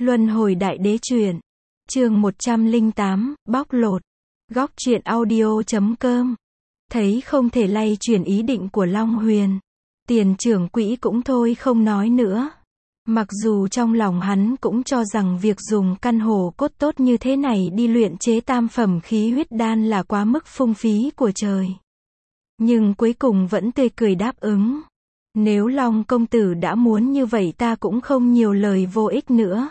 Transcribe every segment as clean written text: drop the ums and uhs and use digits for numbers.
Luân hồi đại đế truyện. Chương 108, bóc lột. Góc truyện audio.com. Thấy không thể lay chuyển ý định của Long Huyền, Tiền trưởng quỹ cũng thôi không nói nữa. Mặc dù trong lòng hắn cũng cho rằng việc dùng căn hồ cốt tốt như thế này đi luyện chế tam phẩm khí huyết đan là quá mức phung phí của trời. Nhưng cuối cùng vẫn tươi cười đáp ứng. Nếu Long công tử đã muốn như vậy ta cũng không nhiều lời vô ích nữa.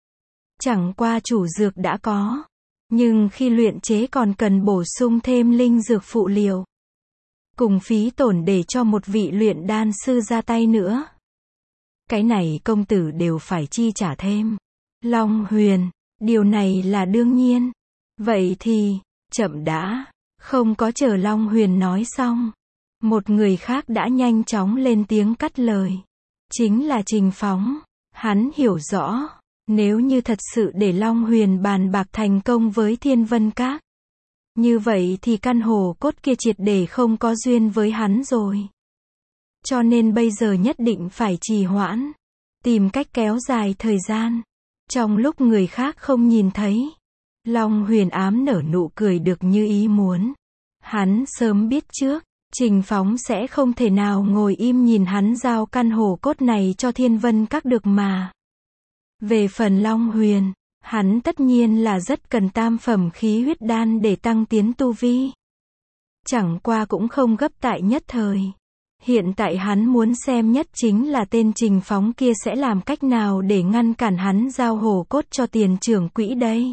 Chẳng qua chủ dược đã có, nhưng khi luyện chế còn cần bổ sung thêm linh dược phụ liệu, cùng phí tổn để cho một vị luyện đan sư ra tay nữa. Cái này công tử đều phải chi trả thêm. Long Huyền, điều này là đương nhiên. Vậy thì, chậm đã. Không có chờ Long Huyền nói xong, một người khác đã nhanh chóng lên tiếng cắt lời. Chính là Trình Phóng. Hắn hiểu rõ, nếu như thật sự để Long Huyền bàn bạc thành công với Thiên Vân Các, như vậy thì căn hồ cốt kia triệt để không có duyên với hắn rồi. Cho nên bây giờ nhất định phải trì hoãn, tìm cách kéo dài thời gian. Trong lúc người khác không nhìn thấy, Long Huyền ám nở nụ cười được như ý muốn. Hắn sớm biết trước, Trình Phóng sẽ không thể nào ngồi im nhìn hắn giao căn hồ cốt này cho Thiên Vân Các được mà. Về phần Long Huyền, hắn tất nhiên là rất cần tam phẩm khí huyết đan để tăng tiến tu vi. Chẳng qua cũng không gấp tại nhất thời. Hiện tại hắn muốn xem nhất chính là tên Trình Phóng kia sẽ làm cách nào để ngăn cản hắn giao hồ cốt cho Tiền trưởng quỹ đây.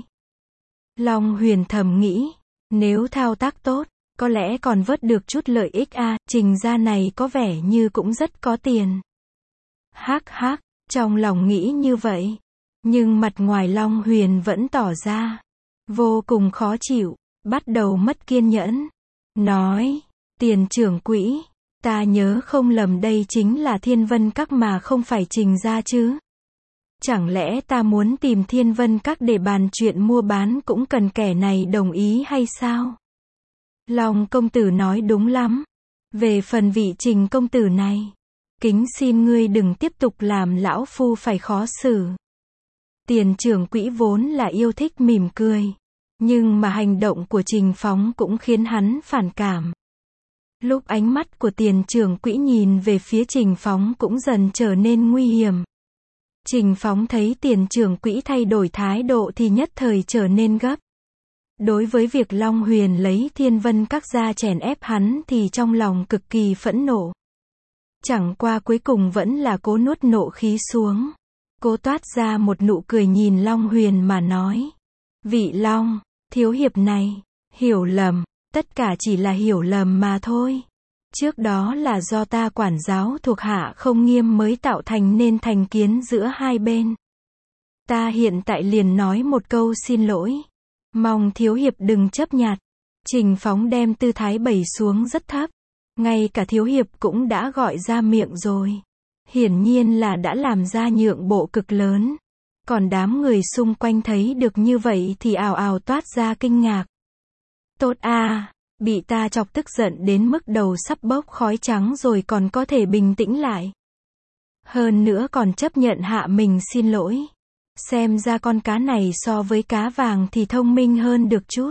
Long Huyền thầm nghĩ, nếu thao tác tốt, có lẽ còn vớt được chút lợi ích a. Trình gia này có vẻ như cũng rất có tiền. Hắc hắc, trong lòng nghĩ như vậy, nhưng mặt ngoài Long Huyền vẫn tỏ ra vô cùng khó chịu, bắt đầu mất kiên nhẫn. Nói, Tiền trưởng quỹ, ta nhớ không lầm đây chính là Thiên Vân Các mà không phải Trình gia chứ. Chẳng lẽ ta muốn tìm Thiên Vân Các để bàn chuyện mua bán cũng cần kẻ này đồng ý hay sao? Long công tử nói đúng lắm. Về phần vị Trình công tử này, kính xin ngươi đừng tiếp tục làm lão phu phải khó xử. Tiền trưởng quỹ vốn là yêu thích mỉm cười, nhưng mà hành động của Trình Phóng cũng khiến hắn phản cảm. Lúc ánh mắt của Tiền trưởng quỹ nhìn về phía Trình Phóng cũng dần trở nên nguy hiểm. Trình Phóng thấy Tiền trưởng quỹ thay đổi thái độ thì nhất thời trở nên gấp. Đối với việc Long Huyền lấy Thiên Vân Các ra chèn ép hắn thì trong lòng cực kỳ phẫn nộ. Chẳng qua cuối cùng vẫn là cố nuốt nộ khí xuống. Cố toát ra một nụ cười nhìn Long Huyền mà nói. Vị Long, thiếu hiệp này, hiểu lầm, tất cả chỉ là hiểu lầm mà thôi. Trước đó là do ta quản giáo thuộc hạ không nghiêm mới tạo thành nên thành kiến giữa hai bên. Ta hiện tại liền nói một câu xin lỗi. Mong thiếu hiệp đừng chấp nhặt. Trình Phóng đem tư thái bày xuống rất thấp. Ngay cả thiếu hiệp cũng đã gọi ra miệng rồi. Hiển nhiên là đã làm ra nhượng bộ cực lớn. Còn đám người xung quanh thấy được như vậy thì ào ào toát ra kinh ngạc. Tốt a, bị ta chọc tức giận đến mức đầu sắp bốc khói trắng rồi còn có thể bình tĩnh lại. Hơn nữa còn chấp nhận hạ mình xin lỗi. Xem ra con cá này so với cá vàng thì thông minh hơn được chút.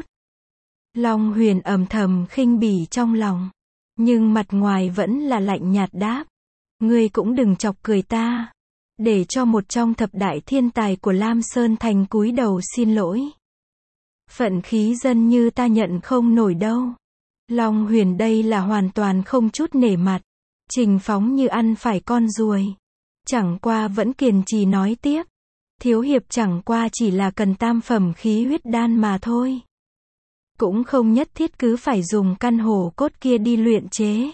Long Huyền âm thầm khinh bỉ trong lòng, nhưng mặt ngoài vẫn là lạnh nhạt đáp. Ngươi cũng đừng chọc cười ta. Để cho một trong thập đại thiên tài của Lam Sơn Thành cúi đầu xin lỗi. Phận khí dân như ta nhận không nổi đâu. Long Huyền đây là hoàn toàn không chút nể mặt. Trình Phóng như ăn phải con ruồi. Chẳng qua vẫn kiên trì nói tiếp. Thiếu hiệp chẳng qua chỉ là cần tam phẩm khí huyết đan mà thôi. Cũng không nhất thiết cứ phải dùng căn hồ cốt kia đi luyện chế.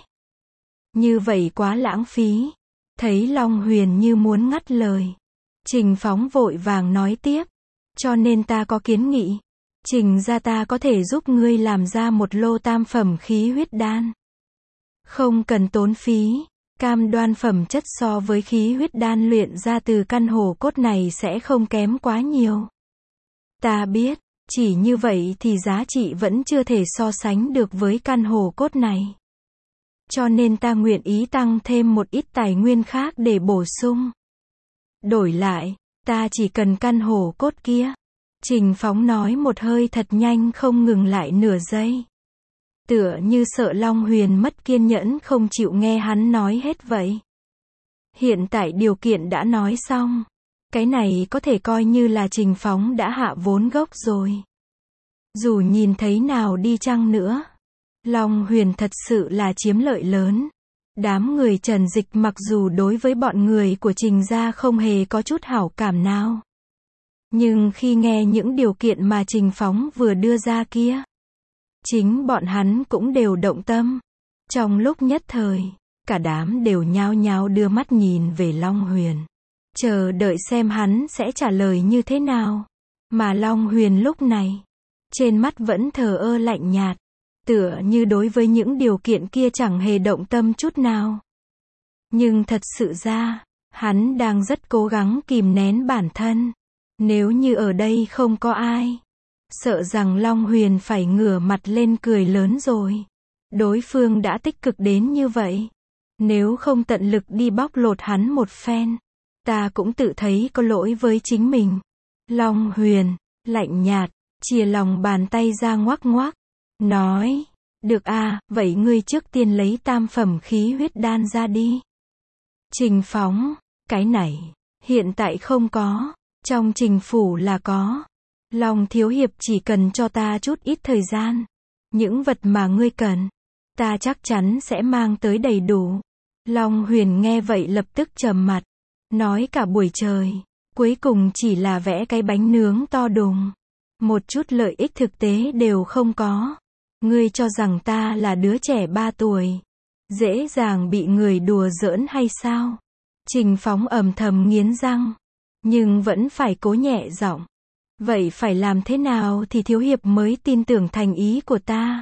Như vậy quá lãng phí. Thấy Long Huyền như muốn ngắt lời, Trình Phóng vội vàng nói tiếp. Cho nên ta có kiến nghị. Trình gia ta có thể giúp ngươi làm ra một lô tam phẩm khí huyết đan. Không cần tốn phí. Cam đoan phẩm chất so với khí huyết đan luyện ra từ căn hồ cốt này sẽ không kém quá nhiều. Ta biết, chỉ như vậy thì giá trị vẫn chưa thể so sánh được với căn hồ cốt này. Cho nên ta nguyện ý tăng thêm một ít tài nguyên khác để bổ sung. Đổi lại, Ta chỉ cần căn hộ cốt kia. Trình Phóng nói một hơi thật nhanh không ngừng lại nửa giây. Tựa như sợ Long Huyền mất kiên nhẫn không chịu nghe hắn nói hết vậy. Hiện tại điều kiện đã nói xong. Cái này có thể coi như là Trình Phóng đã hạ vốn gốc rồi. Dù nhìn thấy nào đi chăng nữa, Long Huyền thật sự là chiếm lợi lớn. Đám người Trần Dịch mặc dù đối với bọn người của Trình gia không hề có chút hảo cảm nào. Nhưng khi nghe những điều kiện mà Trình Phóng vừa đưa ra kia, chính bọn hắn cũng đều động tâm. Trong lúc nhất thời, cả đám đều nhao nhao đưa mắt nhìn về Long Huyền. Chờ đợi xem hắn sẽ trả lời như thế nào. Mà Long Huyền lúc này, trên mắt vẫn thờ ơ lạnh nhạt. Tựa như đối với những điều kiện kia chẳng hề động tâm chút nào. Nhưng thật sự ra, hắn đang rất cố gắng kìm nén bản thân. Nếu như ở đây không có ai, sợ rằng Long Huyền phải ngửa mặt lên cười lớn rồi. Đối phương đã tích cực đến như vậy. Nếu không tận lực đi bóc lột hắn một phen, ta cũng tự thấy có lỗi với chính mình. Long Huyền, lạnh nhạt, chìa lòng bàn tay ra ngoắc ngoắc. Nói, được à, vậy ngươi trước tiên lấy tam phẩm khí huyết đan ra đi. Trình Phóng, cái này, hiện tại không có, trong Trình phủ là có. Long thiếu hiệp chỉ cần cho ta chút ít thời gian. Những vật mà ngươi cần, ta chắc chắn sẽ mang tới đầy đủ. Long Huyền nghe vậy lập tức trầm mặt. Nói cả buổi trời, cuối cùng chỉ là vẽ cái bánh nướng to đùng. Một chút lợi ích thực tế đều không có. Ngươi cho rằng ta là đứa trẻ 3 tuổi, dễ dàng bị người đùa giỡn hay sao? Trình Phóng âm thầm nghiến răng, nhưng vẫn phải cố nhẹ giọng. Vậy phải làm thế nào thì thiếu hiệp mới tin tưởng thành ý của ta?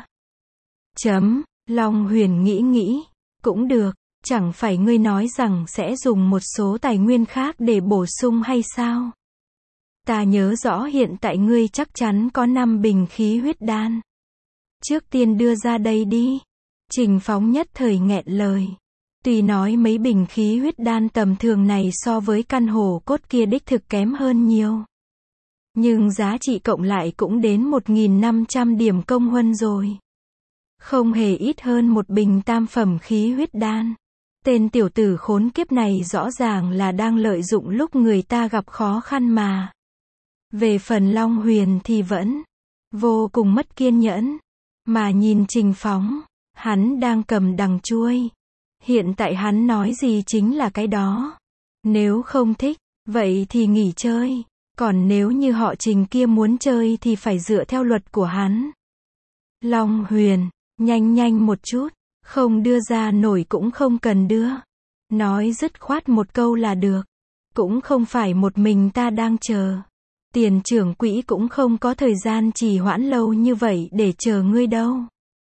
Long Huyền nghĩ, cũng được, chẳng phải ngươi nói rằng sẽ dùng một số tài nguyên khác để bổ sung hay sao? Ta nhớ rõ hiện tại ngươi chắc chắn có 5 bình khí huyết đan. Trước tiên đưa ra đây đi. Trình Phóng nhất thời nghẹn lời. Tuy nói mấy bình khí huyết đan tầm thường này so với căn hộ cốt kia đích thực kém hơn nhiều. Nhưng giá trị cộng lại cũng đến 1.500 điểm công huân rồi. Không hề ít hơn một bình tam phẩm khí huyết đan. Tên tiểu tử khốn kiếp này rõ ràng là đang lợi dụng lúc người ta gặp khó khăn mà. Về phần Long Huyền thì vẫn vô cùng mất kiên nhẫn. Mà nhìn Trình Phóng, hắn đang cầm đằng chuôi. Hiện tại hắn nói gì chính là cái đó. Nếu không thích, vậy thì nghỉ chơi. Còn nếu như họ Trình kia muốn chơi thì phải dựa theo luật của hắn. Long Huyền, nhanh một chút, không đưa ra nổi cũng không cần đưa. Nói dứt khoát một câu là được. Cũng không phải một mình ta đang chờ. Tiền trưởng quỹ cũng không có thời gian trì hoãn lâu như vậy để chờ ngươi đâu.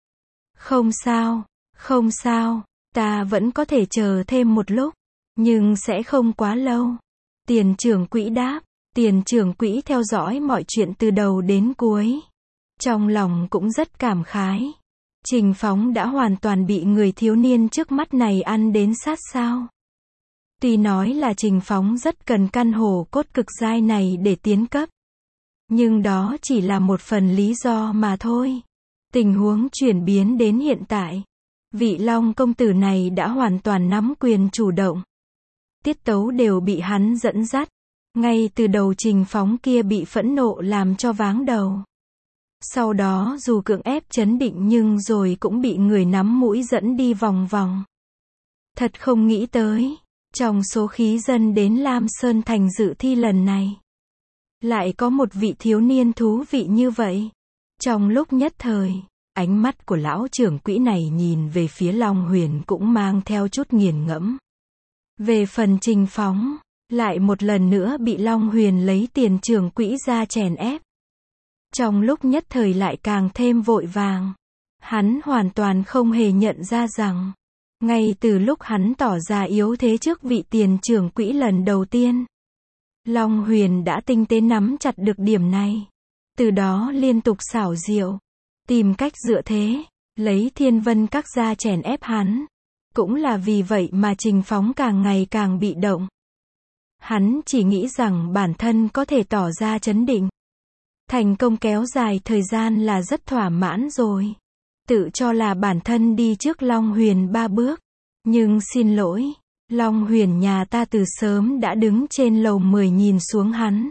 Không sao, ta vẫn có thể chờ thêm một lúc, nhưng sẽ không quá lâu. Tiền trưởng quỹ đáp. Tiền trưởng quỹ theo dõi mọi chuyện từ đầu đến cuối. Trong lòng cũng rất cảm khái. Trình Phóng đã hoàn toàn bị người thiếu niên trước mắt này ăn đến sát sao. Tuy nói là Trình Phóng rất cần căn hộ cốt cực giai này để tiến cấp. Nhưng đó chỉ là một phần lý do mà thôi. Tình huống chuyển biến đến hiện tại. Vị Long công tử này đã hoàn toàn nắm quyền chủ động. Tiết tấu đều bị hắn dẫn dắt. Ngay từ đầu Trình Phóng kia bị phẫn nộ làm cho váng đầu. Sau đó dù cưỡng ép trấn định nhưng rồi cũng bị người nắm mũi dẫn đi vòng vòng. Thật không nghĩ tới, trong số khí dân đến Lam Sơn Thành dự thi lần này, lại có một vị thiếu niên thú vị như vậy. Trong lúc nhất thời, ánh mắt của lão trưởng quỹ này nhìn về phía Long Huyền cũng mang theo chút nghiền ngẫm. Về phần Trình Phóng, lại một lần nữa bị Long Huyền lấy tiền trưởng quỹ ra chèn ép. Trong lúc nhất thời lại càng thêm vội vàng. Hắn hoàn toàn không hề nhận ra rằng, ngay từ lúc hắn tỏ ra yếu thế trước vị tiền trưởng quỹ lần đầu tiên, Long Huyền đã tinh tế nắm chặt được điểm này. Từ đó liên tục xảo diệu, tìm cách dựa thế, lấy Thiên Vân Các ra chèn ép hắn. Cũng là vì vậy mà Trình Phóng càng ngày càng bị động. Hắn chỉ nghĩ rằng bản thân có thể tỏ ra trấn định. Thành công kéo dài thời gian là rất thỏa mãn rồi. Tự cho là bản thân đi trước Long Huyền 3 bước. Nhưng xin lỗi, Long Huyền nhà ta từ sớm đã đứng trên lầu 10 nhìn xuống hắn.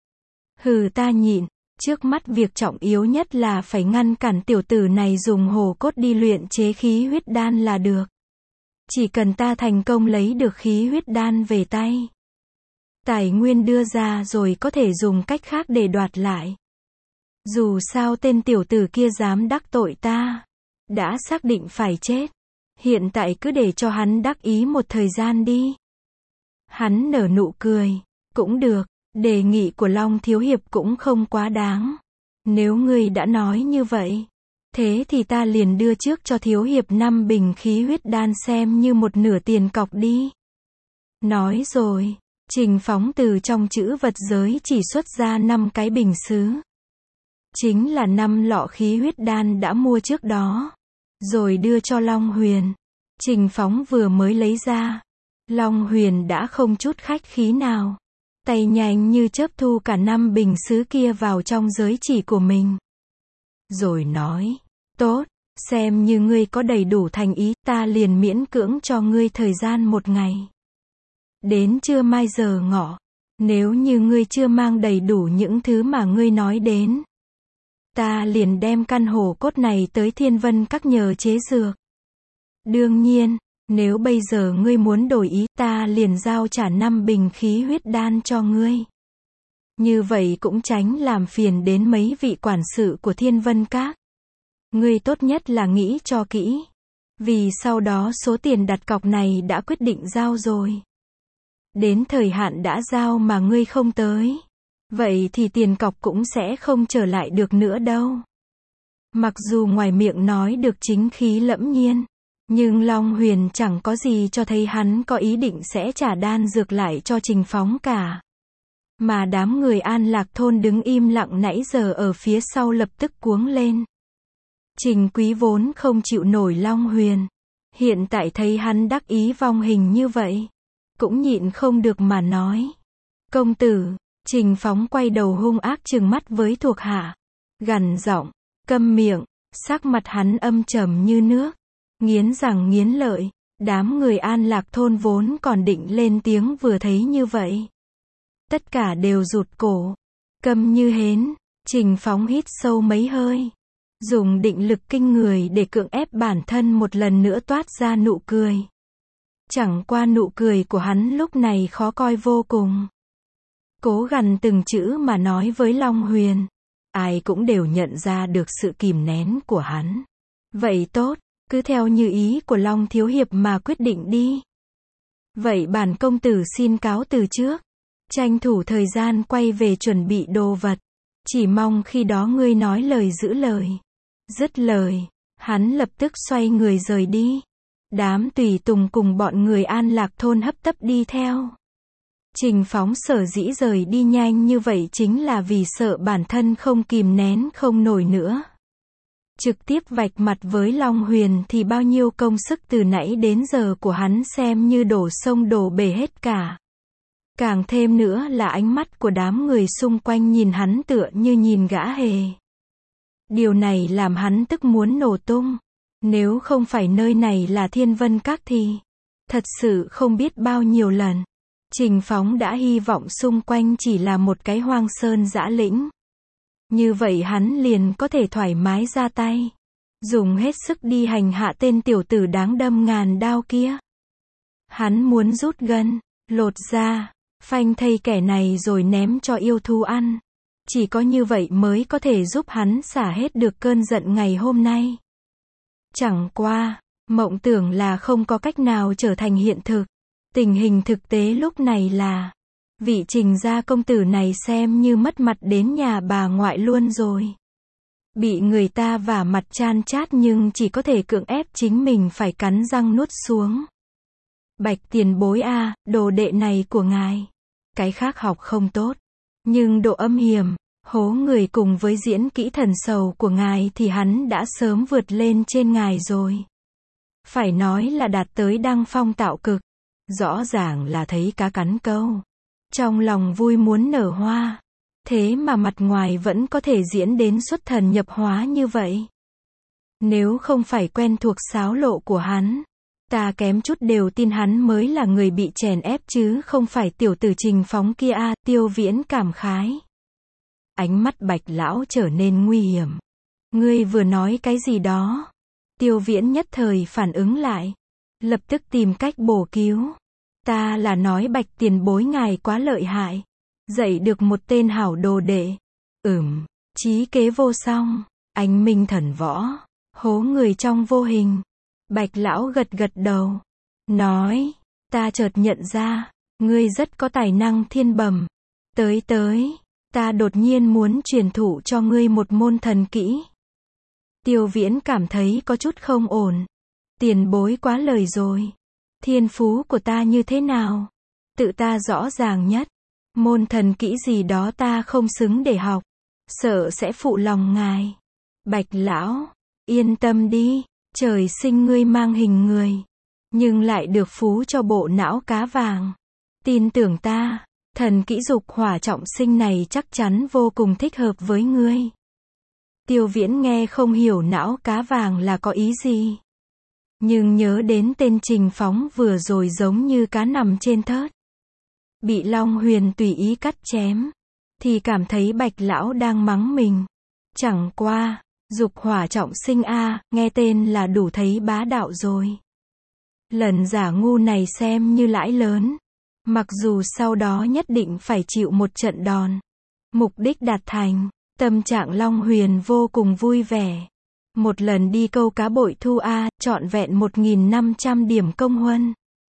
Hừ, ta nhịn, trước mắt việc trọng yếu nhất là phải ngăn cản tiểu tử này dùng hổ cốt đi luyện chế khí huyết đan là được. Chỉ cần ta thành công lấy được khí huyết đan về tay, tài nguyên đưa ra rồi có thể dùng cách khác để đoạt lại. Dù sao tên tiểu tử kia dám đắc tội ta, đã xác định phải chết. Hiện tại cứ để cho hắn đắc ý một thời gian đi. Hắn nở nụ cười. Cũng được, đề nghị của Long Thiếu Hiệp cũng không quá đáng. Nếu ngươi đã nói như vậy, thế thì ta liền đưa trước cho Thiếu Hiệp 5 bình khí huyết đan xem như một nửa tiền cọc đi. Nói rồi, Trình Phóng từ trong trữ vật giới chỉ xuất ra 5 cái bình sứ. Chính là 5 lọ khí huyết đan đã mua trước đó. Rồi đưa cho Long Huyền. Trình Phóng vừa mới lấy ra. Long Huyền đã không chút khách khí nào. Tay nhanh như chớp thu cả 5 bình sứ kia vào trong giới chỉ của mình. Rồi nói, tốt, xem như ngươi có đầy đủ thành ý, ta liền miễn cưỡng cho ngươi thời gian 1 ngày. Đến trưa mai giờ ngọ, nếu như ngươi chưa mang đầy đủ những thứ mà ngươi nói đến, ta liền đem căn hổ cốt này tới Thiên Vân Các nhờ chế dược. Đương nhiên, nếu bây giờ ngươi muốn đổi ý, ta liền giao trả 5 bình khí huyết đan cho ngươi. Như vậy cũng tránh làm phiền đến mấy vị quản sự của Thiên Vân Các. Ngươi tốt nhất là nghĩ cho kỹ. Vì sau đó số tiền đặt cọc này đã quyết định giao rồi. Đến thời hạn đã giao mà ngươi không tới, vậy thì tiền cọc cũng sẽ không trở lại được nữa đâu. Mặc dù ngoài miệng nói được chính khí lẫm nhiên, nhưng Long Huyền chẳng có gì cho thấy hắn có ý định sẽ trả đan dược lại cho Trình Phóng cả. Mà đám người An Lạc thôn đứng im lặng nãy giờ ở phía sau lập tức cuống lên. Trình Quý vốn không chịu nổi Long Huyền. Hiện tại thấy hắn đắc ý vong hình như vậy, cũng nhịn không được mà nói. Công tử. Trình Phóng quay đầu hung ác trừng mắt với thuộc hạ. Gằn giọng, câm miệng, sắc mặt hắn âm trầm như nước. Nghiến răng nghiến lợi, đám người An Lạc thôn vốn còn định lên tiếng vừa thấy như vậy. Tất cả đều rụt cổ, câm như hến. Trình Phóng hít sâu mấy hơi, dùng định lực kinh người để cưỡng ép bản thân một lần nữa toát ra nụ cười. Chẳng qua nụ cười của hắn lúc này khó coi vô cùng. Cố gằn từng chữ mà nói với Long Huyền. Ai cũng đều nhận ra được sự kìm nén của hắn. Vậy tốt, cứ theo như ý của Long Thiếu Hiệp mà quyết định đi. Vậy bản công tử xin cáo từ trước. Tranh thủ thời gian quay về chuẩn bị đồ vật. Chỉ mong khi đó ngươi nói lời giữ lời. Dứt lời, hắn lập tức xoay người rời đi. Đám tùy tùng cùng bọn người An Lạc thôn hấp tấp đi theo. Trình Phóng sở dĩ rời đi nhanh như vậy chính là vì sợ bản thân không kìm nén không nổi nữa. Trực tiếp vạch mặt với Long Huyền thì bao nhiêu công sức từ nãy đến giờ của hắn xem như đổ sông đổ bể hết cả. Càng thêm nữa là ánh mắt của đám người xung quanh nhìn hắn tựa như nhìn gã hề. Điều này làm hắn tức muốn nổ tung. Nếu không phải nơi này là Thiên Vân Các thì thật sự không biết bao nhiêu lần Trình Phóng đã hy vọng xung quanh chỉ là một cái hoang sơn dã lĩnh. Như vậy hắn liền có thể thoải mái ra tay, dùng hết sức đi hành hạ tên tiểu tử đáng đâm ngàn đao kia. Hắn muốn rút gân, lột da, phanh thây kẻ này rồi ném cho yêu thú ăn. Chỉ có như vậy mới có thể giúp hắn xả hết được cơn giận ngày hôm nay. Chẳng qua, mộng tưởng là không có cách nào trở thành hiện thực. Tình hình thực tế lúc này là, vị Trình gia công tử này xem như mất mặt đến nhà bà ngoại luôn rồi. Bị người ta vả mặt chan chát nhưng chỉ có thể cưỡng ép chính mình phải cắn răng nuốt xuống. Bạch tiền bối a, đồ đệ này của ngài. Cái khác học không tốt, nhưng độ âm hiểm, hố người cùng với diễn kỹ thần sầu của ngài thì hắn đã sớm vượt lên trên ngài rồi. Phải nói là đạt tới đăng phong tạo cực. Rõ ràng là thấy cá cắn câu. Trong lòng vui muốn nở hoa. Thế mà mặt ngoài vẫn có thể diễn đến xuất thần nhập hóa như vậy. Nếu không phải quen thuộc xáo lộ của hắn, ta kém chút đều tin hắn mới là người bị chèn ép chứ không phải tiểu tử Trình Phóng kia a. Tiêu Viễn cảm khái. Ánh mắt Bạch lão trở nên nguy hiểm. Ngươi vừa nói cái gì đó? Tiêu Viễn nhất thời phản ứng lại, lập tức tìm cách bổ cứu. Ta là nói Bạch tiền bối ngài quá lợi hại, dạy được một tên hảo đồ đệ. Trí kế vô song, anh minh thần võ, hố người trong vô hình. Bạch lão gật gật đầu, nói, ta chợt nhận ra, ngươi rất có tài năng thiên bẩm. Tới, ta đột nhiên muốn truyền thụ cho ngươi một môn thần kỹ. Tiêu Viễn cảm thấy có chút không ổn. Tiền bối quá lời rồi. Thiên phú của ta như thế nào? Tự ta rõ ràng nhất. Môn thần kỹ gì đó ta không xứng để học. Sợ sẽ phụ lòng ngài. Bạch lão, yên tâm đi. Trời sinh ngươi mang hình người. Nhưng lại được phú cho bộ não cá vàng. Tin tưởng ta, thần kỹ dục hỏa trọng sinh này chắc chắn vô cùng thích hợp với ngươi. Tiêu Viễn nghe không hiểu não cá vàng là có ý gì. Nhưng nhớ đến tên Trình Phóng vừa rồi giống như cá nằm trên thớt. Bị Long Huyền tùy ý cắt chém. Thì cảm thấy Bạch lão đang mắng mình. Chẳng qua, dục hỏa trọng sinh a, nghe tên là đủ thấy bá đạo rồi. Lần giả ngu này xem như lãi lớn. Mặc dù sau đó nhất định phải chịu một trận đòn. Mục đích đạt thành. Tâm trạng Long Huyền vô cùng vui vẻ. Một lần đi câu cá bội thu a, trọn vẹn 1.500 điểm công huân.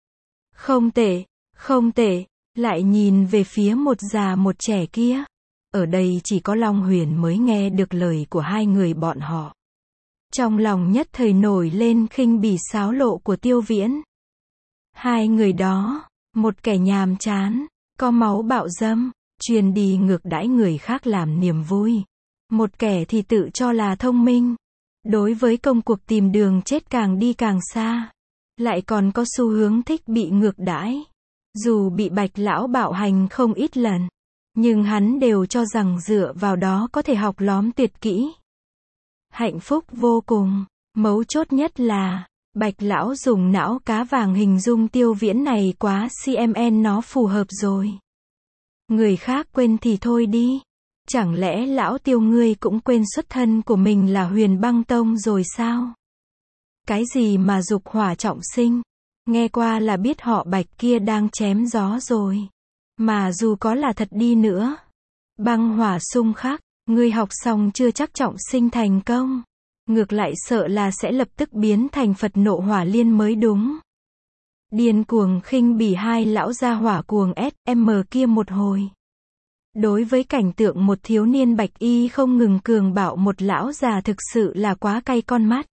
Không tệ, lại nhìn về phía một già một trẻ kia. Ở đây chỉ có Long Huyền mới nghe được lời của hai người bọn họ. Trong lòng nhất thời nổi lên khinh bỉ xáo lộ của Tiêu Viễn. Hai người đó, một kẻ nhàm chán, có máu bạo dâm, chuyên đi ngược đãi người khác làm niềm vui. Một kẻ thì tự cho là thông minh. Đối với công cuộc tìm đường chết càng đi càng xa. Lại còn có xu hướng thích bị ngược đãi. Dù bị Bạch lão bạo hành không ít lần. Nhưng hắn đều cho rằng dựa vào đó có thể học lóm tuyệt kỹ. Hạnh phúc vô cùng. Mấu chốt nhất là, Bạch lão dùng não cá vàng hình dung Tiêu Viễn này quá CMN nó phù hợp rồi. Người khác quên thì thôi đi. Chẳng lẽ lão Tiêu ngươi cũng quên xuất thân của mình là Huyền Băng Tông rồi sao? Cái gì mà dục hỏa trọng sinh? Nghe qua là biết họ Bạch kia đang chém gió rồi. Mà dù có là thật đi nữa. Băng hỏa xung khắc, ngươi học xong chưa chắc trọng sinh thành công. Ngược lại sợ là sẽ lập tức biến thành Phật nộ hỏa liên mới đúng. Điên cuồng khinh bỉ hai lão gia hỏa cuồng SM kia một hồi. Đối với cảnh tượng một thiếu niên bạch y không ngừng cường bạo một lão già thực sự là quá cay con mắt.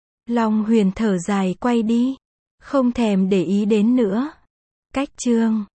Long Huyền thở dài quay đi. Không thèm để ý đến nữa. Cách chương